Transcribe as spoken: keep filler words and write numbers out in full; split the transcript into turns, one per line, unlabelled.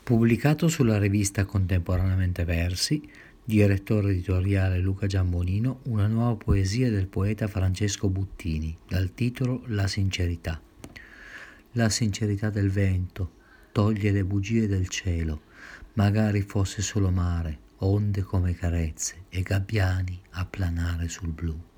Pubblicato sulla rivista Contemporaneamente Versi, direttore editoriale Luca Giambonino, una nuova poesia del poeta Francesco Buttini, dal titolo La sincerità. La sincerità del vento toglie le bugie del cielo, magari fosse solo mare, onde come carezze e gabbiani a planare sul blu.